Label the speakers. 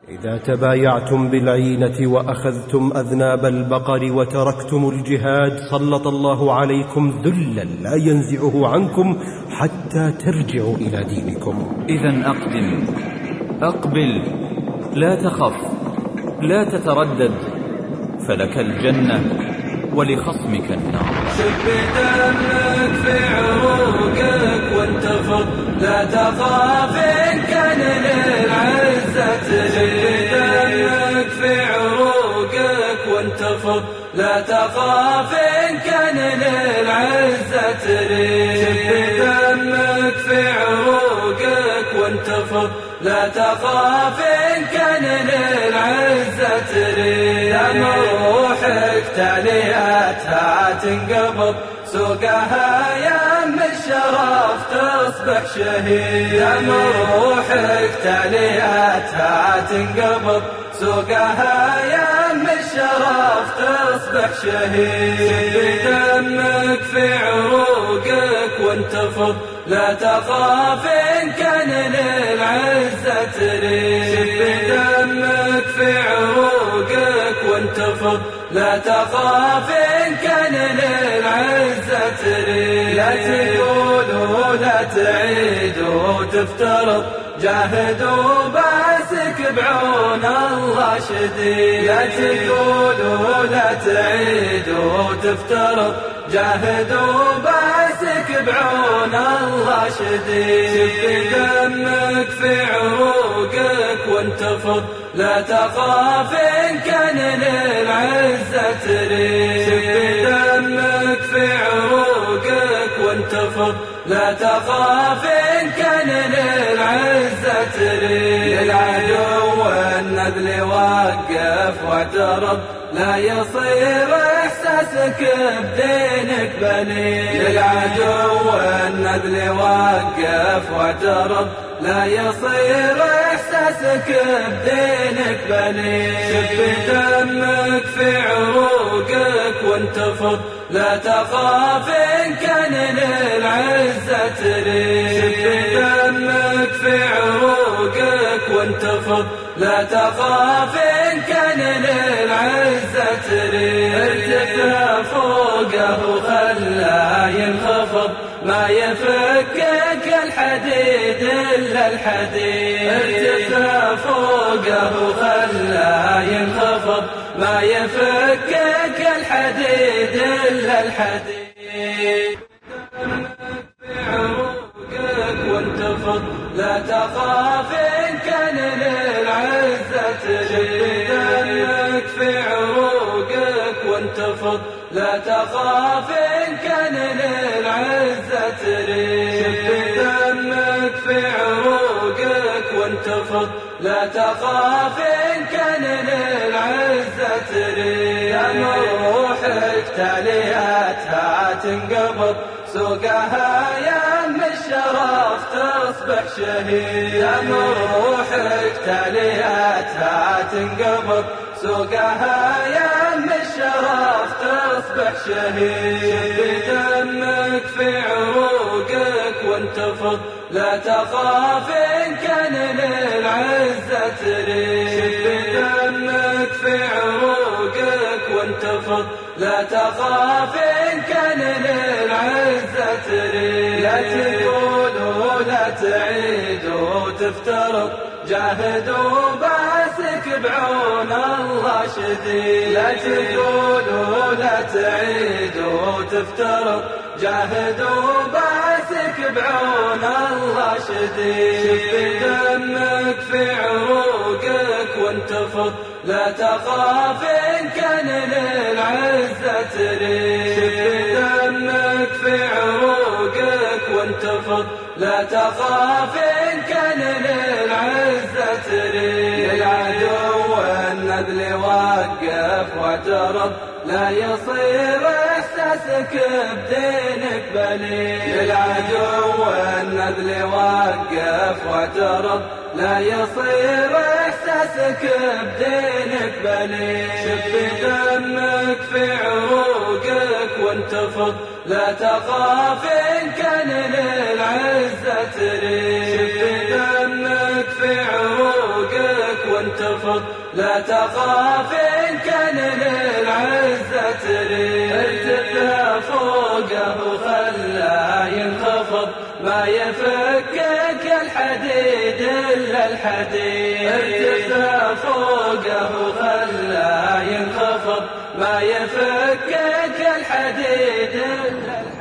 Speaker 1: إذا تبايعتم بالعينة وأخذتم أذناب البقر وتركتم الجهاد سلط الله عليكم ذلا لا ينزعه عنكم حتى ترجعوا إلى دينكم.
Speaker 2: إذن أقدم، أقبل، لا تخف، لا تتردد، فلك الجنة ولخصمك النار.
Speaker 3: شب دمك في عروقك وانتفض، لا تخاف إن كان للعزة تريد. دمك في عروقك وانتفض، لا تخاف إن كان للعزة تريد. شب دمك في عروقك وانتفض، لا تخاف إن كان للعزة تريد. دم روحك تالياتها تنقبض، سوقها يم الشرف تصبح شهيد. دم روحك تالياتها تنقبض، سوقها يم الشرف تصبح شهيد. دمك في عروقك وانتفض، لا تخاف إن كان للعزة تريد. دمك في عروقك وانتفض، لا تخاف إن كان للعزة تريد. لا تقولوا لا تعيدوا تفترض، جاهدوا باسك بعون الله شديد. لا تقولوا لا تعيدوا تفترض، جاهدوا باسك بعون الله شديد. شف دمك في عروقك وانتفض، لا تخاف إن كان للعزة تريد. شف دمك في عروقك وانتفض، لا تخاف إن كان للعزة تريد. للعدو النذل وقف واعترض، لا يصير إحساسك بدينك بليد. للعدو النذل وقف واعترض، لا يصير إحساسك بدينك بليد. شف دمك في عروقك وانتفض، لا تخاف إن كان للعزة تريد. شف دمك في عروقك وانتفض، لا تخاف إن كان للعزة تريد. ارتفع فوقه وخلاه ينخفض، ما يفكك الحديد إلا الحديد. ارتفع فوقه وخلاه ينخفض، ما يفكك الحديد إلا الحديد. دمك في عروقك وانتفض، لا تخاف إن كان للعزة تريد. دمك في عروقك وانتفض، لا تخاف إن كان للعزة تريد. شف دمك في عروقك وانتفض، لا تخاف إن كان للعزة تريد. دم روحك تالياتها تنقبض، سوقها يم الشرف تصبح شهيد. دم روحك تالياتها تنقبض، سوقها يم الشرف تصبح شهيد. شف دمك في عروقك وانتفض، لا تخاف إن كان للعزة تريد. شف دمك في عروقك وانتفض، لا تخاف إن كان للعزة تريد. لا تقولوا لا تعيدوا تفترض، جاهدوا باسك بعون الله شديد. لا تقولوا لا تعيدوا تفترض، جاهدوا باسك بعون الله شديد. شف دمك في عروقك وانتفض، لا تخاف إن كان للعزة تريد. شف دمك في عروقك وانتفض، لا تخاف إن كان للعزة تريد. للعدو النذل وقف واعترض، لا يصير إحساسك بدينك بليد. للعدو النذل وقف واعترض، لا يصير إحساسك بدينك بليد. شف دمك في عروقك وانتفض، لا تخاف إن كان للعزة تريد. شف دمك في عروقك وانتفض لا تخاف إن كان للعزة تريد ارتفع فوقه وخلاه ينخفض ما يفكك الحديد إلا الحديد ارتفع فوقه وخلاه ينخفض ما يفكك الحديد إلا الحديد